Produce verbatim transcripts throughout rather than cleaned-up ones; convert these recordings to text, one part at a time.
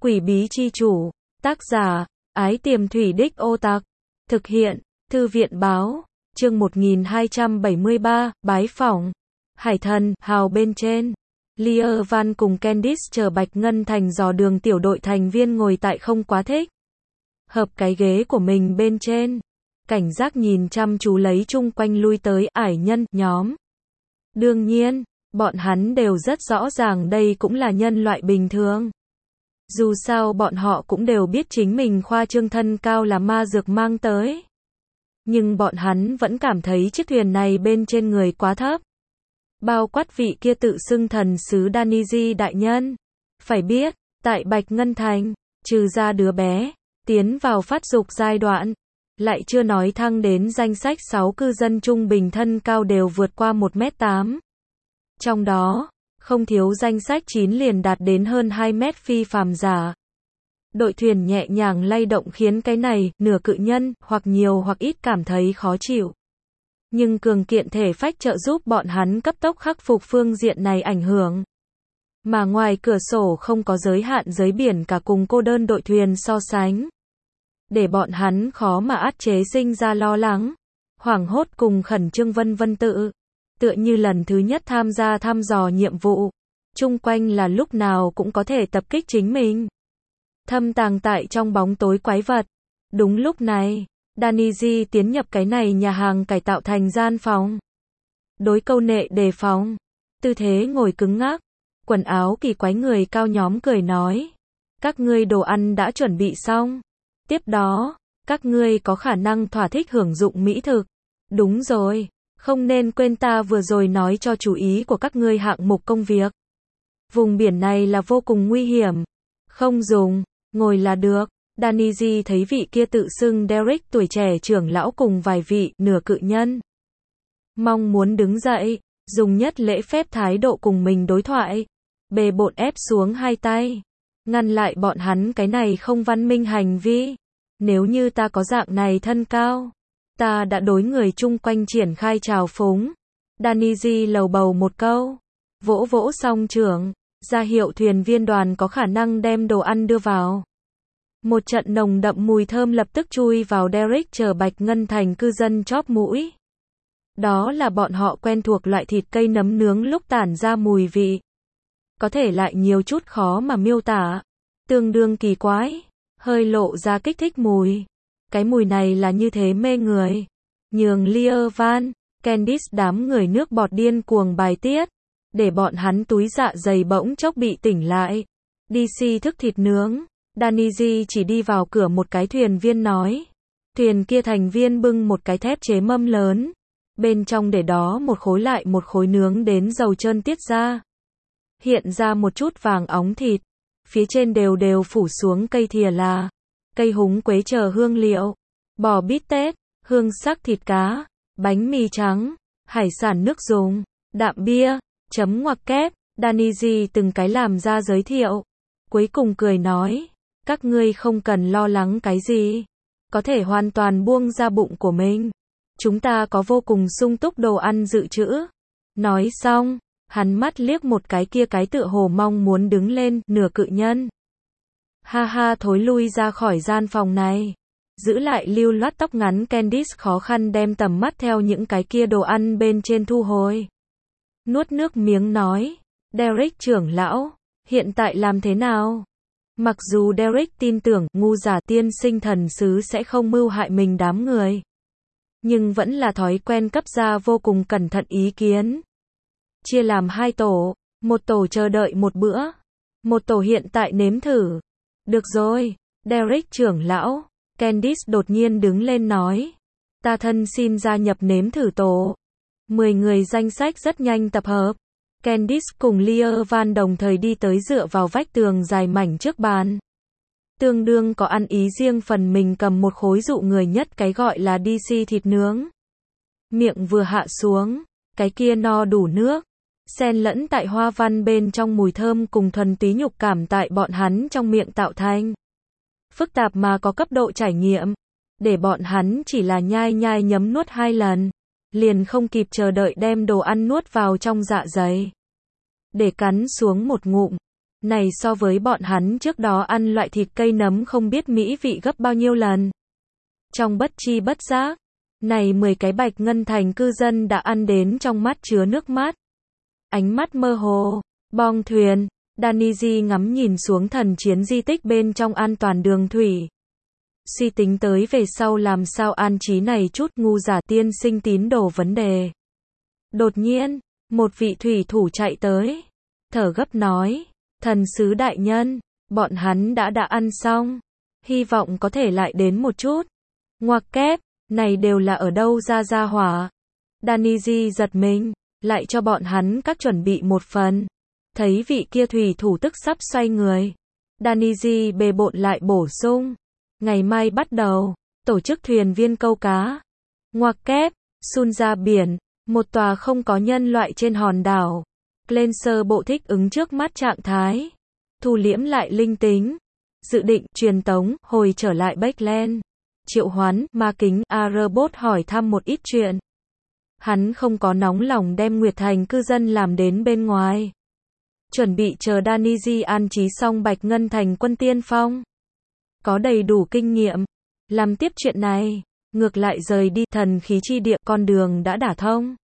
Quỷ bí chi chủ, tác giả, Ái Tiềm Thủy Đích Ô Tặc, thực hiện, Thư viện báo, chương một nghìn hai trăm bảy mươi ba, bái phỏng, Hải Thần, hào bên trên. Lear Van cùng Candice chờ Bạch Ngân Thành dò đường tiểu đội thành viên ngồi tại không quá thích hợp cái ghế của mình bên trên, cảnh giác nhìn chăm chú lấy chung quanh lui tới ải nhân nhóm. Đương nhiên, bọn hắn đều rất rõ ràng đây cũng là nhân loại bình thường. Dù sao bọn họ cũng đều biết chính mình khoa trương thân cao là ma dược mang tới. Nhưng bọn hắn vẫn cảm thấy chiếc thuyền này bên trên người quá thấp. Bao quát vị kia tự xưng thần sứ Daniji đại nhân. Phải biết, tại Bạch Ngân Thành, trừ ra đứa bé, tiến vào phát dục giai đoạn, lại chưa nói thăng đến danh sách sáu cư dân trung bình thân cao đều vượt qua một mét tám. Trong đó, không thiếu danh sách chín liền đạt đến hơn hai mét phi phàm giả. Đội thuyền nhẹ nhàng lay động khiến cái này, nửa cự nhân, hoặc nhiều hoặc ít cảm thấy khó chịu. Nhưng cường kiện thể phách trợ giúp bọn hắn cấp tốc khắc phục phương diện này ảnh hưởng. Mà ngoài cửa sổ không có giới hạn giới biển cả cùng cô đơn đội thuyền so sánh. Để bọn hắn khó mà át chế sinh ra lo lắng, hoảng hốt cùng khẩn trương vân vân tự. Tựa như lần thứ nhất tham gia thăm dò nhiệm vụ. Chung quanh là lúc nào cũng có thể tập kích chính mình. Thâm tàng tại trong bóng tối quái vật. Đúng lúc này, Daniji tiến nhập cái này nhà hàng cải tạo thành gian phòng. Đối câu nệ đề phòng. Tư thế ngồi cứng ngắc. Quần áo kỳ quái người cao nhóm cười nói. Các ngươi đồ ăn đã chuẩn bị xong. Tiếp đó, các ngươi có khả năng thỏa thích hưởng dụng mỹ thực. Đúng rồi. Không nên quên ta vừa rồi nói cho chú ý của các ngươi hạng mục công việc. Vùng biển này là vô cùng nguy hiểm. Không dùng, ngồi là được. Daniji thấy vị kia tự xưng Derek tuổi trẻ trưởng lão cùng vài vị nửa cự nhân. Mong muốn đứng dậy, dùng nhất lễ phép thái độ cùng mình đối thoại. Bề bộn ép xuống hai tay. Ngăn lại bọn hắn cái này không văn minh hành vi. Nếu như ta có dạng này thân cao. Ta đã đối người chung quanh triển khai trào phúng. Daniji lầu bầu một câu. Vỗ vỗ song trưởng. Ra hiệu thuyền viên đoàn có khả năng đem đồ ăn đưa vào. Một trận nồng đậm mùi thơm lập tức chui vào Derek chờ Bạch Ngân Thành cư dân chóp mũi. Đó là bọn họ quen thuộc loại thịt cây nấm nướng lúc tản ra mùi vị. Có thể lại nhiều chút khó mà miêu tả. Tương đương kỳ quái. Hơi lộ ra kích thích mùi. Cái mùi này là như thế mê người. Nhường Lear Van, Candice đám người nước bọt điên cuồng bài tiết. Để bọn hắn túi dạ dày bỗng chốc bị tỉnh lại. đê xê thức thịt nướng. Daniji chỉ đi vào cửa một cái thuyền viên nói. Thuyền kia thành viên bưng một cái thép chế mâm lớn. Bên trong để đó một khối lại một khối nướng đến dầu trơn tiết ra. Hiện ra một chút vàng óng thịt. Phía trên đều đều phủ xuống cây thìa là. Cây húng quế chờ hương liệu. Bò bít tết, hương sắc thịt cá, bánh mì trắng, hải sản nước dùng, đạm bia, chấm ngoặc kép. Daniji từng cái làm ra giới thiệu. Cuối cùng cười nói. Các ngươi không cần lo lắng cái gì. Có thể hoàn toàn buông ra bụng của mình. Chúng ta có vô cùng sung túc đồ ăn dự trữ. Nói xong, hắn mắt liếc một cái kia cái tựa hồ mong muốn đứng lên, nửa cự nhân. Ha ha thối lui ra khỏi gian phòng này. Giữ lại lưu loát tóc ngắn Candice khó khăn đem tầm mắt theo những cái kia đồ ăn bên trên thu hồi. Nuốt nước miếng nói. Derek trưởng lão, hiện tại làm thế nào? Mặc dù Derek tin tưởng ngu giả tiên sinh thần sứ sẽ không mưu hại mình đám người. Nhưng vẫn là thói quen cấp ra vô cùng cẩn thận ý kiến. Chia làm hai tổ, một tổ chờ đợi một bữa. Một tổ hiện tại nếm thử. Được rồi, Derek trưởng lão. Candice đột nhiên đứng lên nói. Ta thân xin gia nhập nếm thử tổ. Mười người danh sách rất nhanh tập hợp. Candice cùng Lear Van đồng thời đi tới dựa vào vách tường dài mảnh trước bàn. Tương đương có ăn ý riêng phần mình cầm một khối dụ người nhất cái gọi là đê xê thịt nướng. Miệng vừa hạ xuống, cái kia no đủ nước. Xen lẫn tại hoa văn bên trong mùi thơm cùng thuần túy nhục cảm tại bọn hắn trong miệng tạo thành. Phức tạp mà có cấp độ trải nghiệm. Để bọn hắn chỉ là nhai nhai nhấm nuốt hai lần. Liền không kịp chờ đợi đem đồ ăn nuốt vào trong dạ dày. Để cắn xuống một ngụm. Này so với bọn hắn trước đó ăn loại thịt cây nấm không biết mỹ vị gấp bao nhiêu lần. Trong bất chi bất giác, này mười cái Bạch Ngân Thành cư dân đã ăn đến trong mắt chứa nước mắt. Ánh mắt mơ hồ, bong thuyền, Daniji ngắm nhìn xuống thần chiến di tích bên trong an toàn đường thủy. Suy tính tới về sau làm sao an trí này chút ngu giả tiên sinh tín đồ vấn đề. Đột nhiên, một vị thủy thủ chạy tới, thở gấp nói, thần sứ đại nhân, bọn hắn đã đã ăn xong, hy vọng có thể lại đến một chút. Ngoặc kép, này đều là ở đâu ra ra hỏa. Daniji giật mình, lại cho bọn hắn các chuẩn bị một phần. Thấy vị kia thủy thủ tức sắp xoay người. Daniji bề bộn lại bổ sung. Ngày mai bắt đầu, tổ chức thuyền viên câu cá. Ngoặc kép, sun ra biển, một tòa không có nhân loại trên hòn đảo. Lên sơ bộ thích ứng trước mắt trạng thái. Thu liễm lại linh tính. Dự định truyền tống, hồi trở lại Backland. Triệu hoán, ma kính, A-robot hỏi thăm một ít chuyện. Hắn không có nóng lòng đem Nguyệt Thành cư dân làm đến bên ngoài. Chuẩn bị chờ Daniji an trí xong Bạch Ngân Thành quân tiên phong. Có đầy đủ kinh nghiệm. Làm tiếp chuyện này. Ngược lại rời đi thần khí chi địa con đường đã đả thông.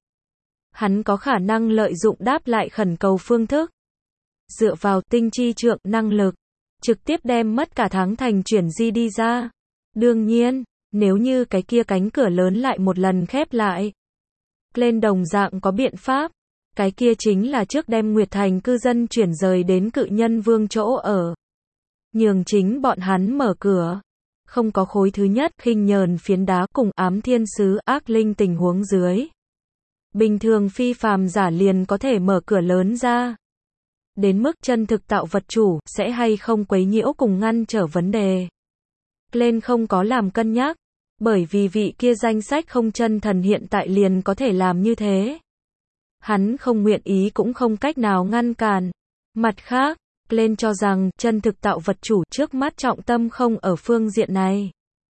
Hắn có khả năng lợi dụng đáp lại khẩn cầu phương thức. Dựa vào tinh chi trượng năng lực. Trực tiếp đem mất cả tháng thành chuyển di đi ra. Đương nhiên, nếu như cái kia cánh cửa lớn lại một lần khép lại. Lên đồng dạng có biện pháp. Cái kia chính là trước đem Nguyệt Thành cư dân chuyển rời đến cự nhân vương chỗ ở. Nhường chính bọn hắn mở cửa. Không có khối thứ nhất khinh nhờn phiến đá cùng ám thiên sứ ác linh tình huống dưới. Bình thường phi phàm giả liền có thể mở cửa lớn ra. Đến mức chân thực tạo vật chủ sẽ hay không quấy nhiễu cùng ngăn trở vấn đề. Lên không có làm cân nhắc. Bởi vì vị kia danh sách không chân thần hiện tại liền có thể làm như thế. Hắn không nguyện ý cũng không cách nào ngăn cản. Mặt khác, lên cho rằng chân thực tạo vật chủ trước mắt trọng tâm không ở phương diện này.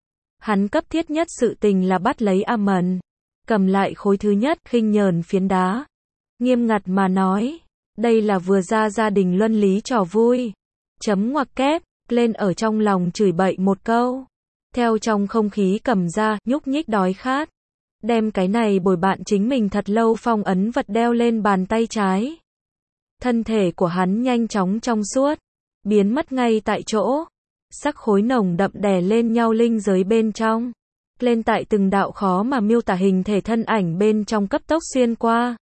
Hắn cấp thiết nhất sự tình là bắt lấy Amon. Cầm lại khối thứ nhất khinh nhờn phiến đá. Nghiêm ngặt mà nói. Đây là vừa ra gia đình luân lý trò vui. Chấm ngoặc kép, lên ở trong lòng chửi bậy một câu. Theo trong không khí cầm ra, nhúc nhích đói khát. Đem cái này bồi bạn chính mình thật lâu phong ấn vật đeo lên bàn tay trái. Thân thể của hắn nhanh chóng trong suốt. Biến mất ngay tại chỗ. Sắc khối nồng đậm đè lên nhau linh giới bên trong. Lên tại từng đạo khó mà miêu tả hình thể thân ảnh bên trong cấp tốc xuyên qua.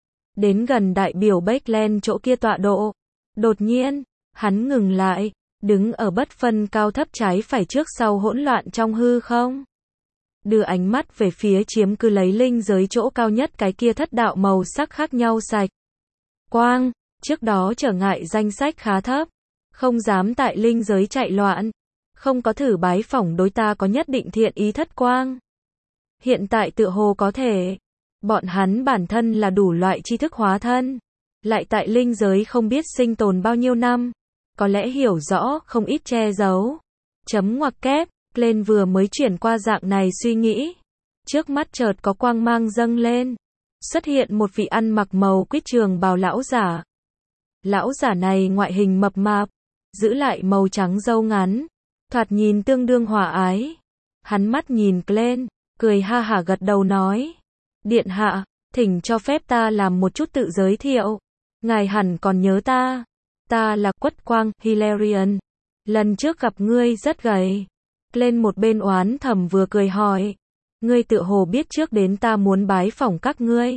Đến gần đại biểu Backland chỗ kia tọa độ. Đột nhiên, hắn ngừng lại. Đứng ở bất phân cao thấp trái phải trước sau hỗn loạn trong hư không. Đưa ánh mắt về phía chiếm cứ lấy linh giới chỗ cao nhất cái kia thất đạo màu sắc khác nhau sạch. Quang, trước đó trở ngại danh sách khá thấp. Không dám tại linh giới chạy loạn. Không có thử bái phỏng đối ta có nhất định thiện ý thất quang. Hiện tại tựa hồ có thể. Bọn hắn bản thân là đủ loại tri thức hóa thân. Lại tại linh giới không biết sinh tồn bao nhiêu năm. Có lẽ hiểu rõ, không ít che giấu. Chấm ngoặc kép, lên vừa mới chuyển qua dạng này suy nghĩ. Trước mắt chợt có quang mang dâng lên. Xuất hiện một vị ăn mặc màu quýt trường bào lão giả. Lão giả này ngoại hình mập mạp, giữ lại màu trắng râu ngắn. Thoạt nhìn tương đương hòa ái. Hắn mắt nhìn lên, cười ha hả gật đầu nói. Điện hạ, thỉnh cho phép ta làm một chút tự giới thiệu. Ngài hẳn còn nhớ ta. Ta là Quất Quang, Hilarion. Lần trước gặp ngươi rất gầy. Lên một bên oán thầm vừa cười hỏi. Ngươi tự hồ biết trước đến ta muốn bái phỏng các ngươi.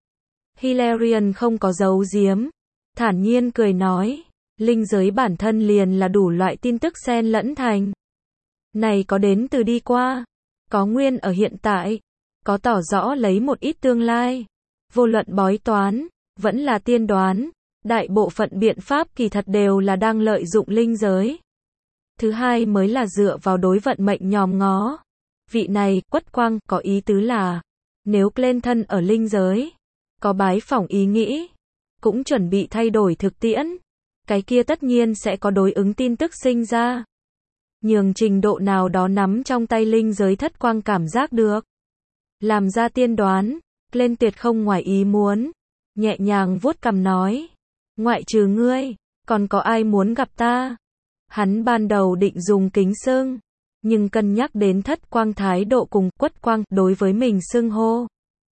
Hilarion không có giấu giếm. Thản nhiên cười nói. Linh giới bản thân liền là đủ loại tin tức xen lẫn thành. Này có đến từ đi qua. Có nguyên ở hiện tại. Có tỏ rõ lấy một ít tương lai. Vô luận bói toán. Vẫn là tiên đoán. Đại bộ phận biện pháp kỳ thật đều là đang lợi dụng linh giới. Thứ hai mới là dựa vào đối vận mệnh nhòm ngó. Vị này, Quất Quang, có ý tứ là, nếu lên thân ở linh giới, có bái phỏng ý nghĩ, cũng chuẩn bị thay đổi thực tiễn, cái kia tất nhiên sẽ có đối ứng tin tức sinh ra. Nhường trình độ nào đó nắm trong tay linh giới thất quang cảm giác được. Làm ra tiên đoán, lên tuyệt không ngoài ý muốn, nhẹ nhàng vuốt cằm nói. Ngoại trừ ngươi, Còn có ai muốn gặp ta? Hắn ban đầu định dùng kính xưng, nhưng cân nhắc đến Thất Quang thái độ cùng Quất Quang đối với mình xưng hô,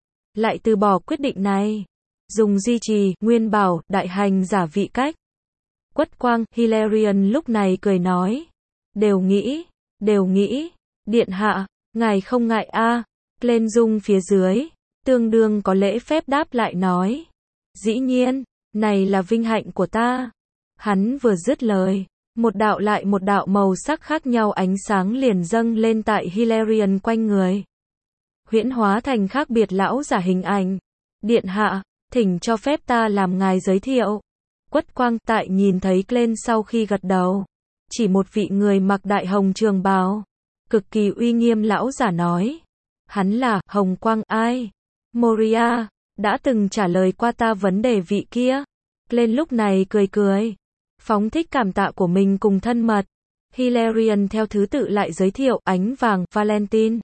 lại từ bỏ quyết định này, dùng duy trì nguyên bảo đại hành giả vị cách. Quất Quang, Hilarion lúc này cười nói, đều nghĩ, đều nghĩ, điện hạ, ngài không ngại a? Lên dung phía dưới, tương đương có lễ phép đáp lại nói, dĩ nhiên, này là vinh hạnh của ta. Hắn vừa dứt lời, một đạo lại một đạo màu sắc khác nhau ánh sáng liền dâng lên tại Hilarion quanh người, huyễn hóa thành khác biệt lão giả hình ảnh. Điện hạ, thỉnh cho phép ta làm ngài giới thiệu. Quất Quang tại nhìn thấy Glenn sau khi gật đầu, chỉ một vị người mặc đại hồng trường bào, cực kỳ uy nghiêm lão giả nói, hắn là Hồng Quang ai? Moria, đã từng trả lời qua ta vấn đề vị kia. Glenn lúc này cười cười, phóng thích cảm tạ của mình cùng thân mật. Hilarion theo thứ tự lại giới thiệu, ánh vàng, Valentine,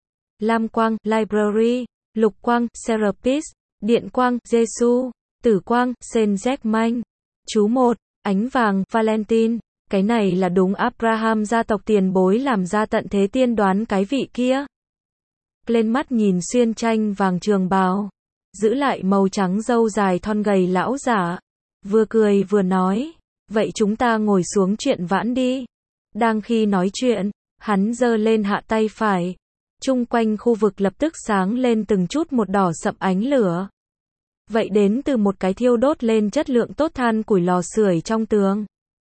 lam quang, Library, lục quang, Serapis, điện quang, Jesus, tử quang, Saint Germain. Chú một, ánh vàng, Valentine, cái này là đúng Abraham gia tộc tiền bối làm ra tận thế tiên đoán cái vị kia. Lên mắt nhìn xuyên tranh vàng trường bào, giữ lại màu trắng râu dài thon gầy lão giả, vừa cười vừa nói, vậy chúng ta ngồi xuống chuyện vãn đi. Đang khi nói chuyện, hắn giơ lên hạ tay phải, chung quanh khu vực lập tức sáng lên từng chút một đỏ sậm ánh lửa. Vậy đến từ một cái thiêu đốt lên chất lượng tốt than củi lò sưởi trong tường.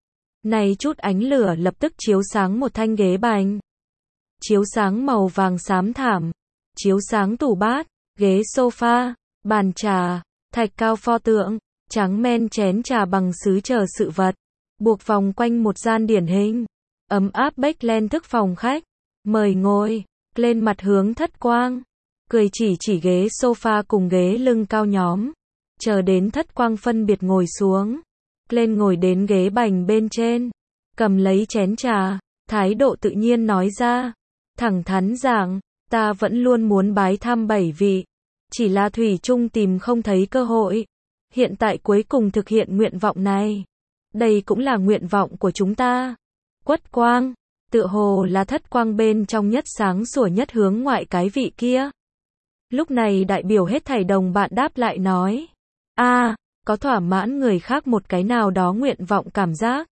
Này chút ánh lửa lập tức chiếu sáng một thanh ghế bành, chiếu sáng màu vàng xám thảm, chiếu sáng tủ bát, ghế sofa, bàn trà, thạch cao pho tượng, trắng men chén trà bằng sứ chờ sự vật, buộc vòng quanh một gian điển hình, ấm áp bếch len thức phòng khách, mời ngồi, lên mặt hướng Thất Quang, cười chỉ chỉ ghế sofa cùng ghế lưng cao nhóm, chờ đến Thất Quang phân biệt ngồi xuống, lên ngồi đến ghế bành bên trên, cầm lấy chén trà, thái độ tự nhiên nói ra, thẳng thắn giảng, ta vẫn luôn muốn bái thăm bảy vị, chỉ là thủy chung tìm không thấy cơ hội, hiện tại cuối cùng thực hiện nguyện vọng này, đây cũng là nguyện vọng của chúng ta. Quất Quang, tựa hồ là Thất Quang bên trong nhất sáng sủa nhất hướng ngoại cái vị kia. Lúc này đại biểu hết thảy đồng bạn đáp lại nói, a, có thỏa mãn người khác một cái nào đó nguyện vọng cảm giác.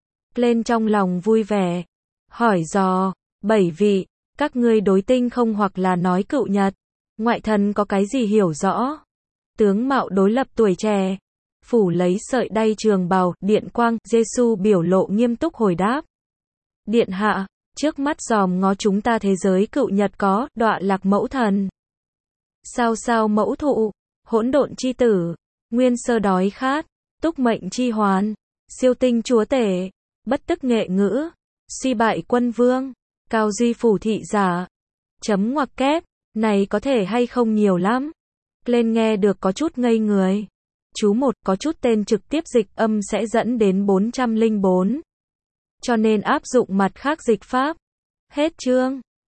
Lên trong lòng vui vẻ, hỏi dò, bảy vị, các ngươi đối tinh không hoặc là nói cựu nhật, ngoại thần có cái gì hiểu rõ? Tướng mạo đối lập tuổi trẻ, phủ lấy sợi đay trường bào, điện quang, Giêsu biểu lộ nghiêm túc hồi đáp. Điện hạ, trước mắt dòm ngó chúng ta thế giới cựu nhật có, đọa lạc mẫu thần, sao sao mẫu thụ, hỗn độn chi tử, nguyên sơ đói khát, túc mệnh chi hoàn, siêu tinh chúa tể, bất tức nghệ ngữ, suy bại quân vương, cao duy phủ thị giả. Chấm ngoặc kép, này có thể hay không nhiều lắm. Lên nghe được có chút ngây người. Chú một có chút tên trực tiếp dịch âm sẽ dẫn đến bốn trăm lẻ bốn. Cho nên áp dụng mặt khác dịch pháp. Hết chương.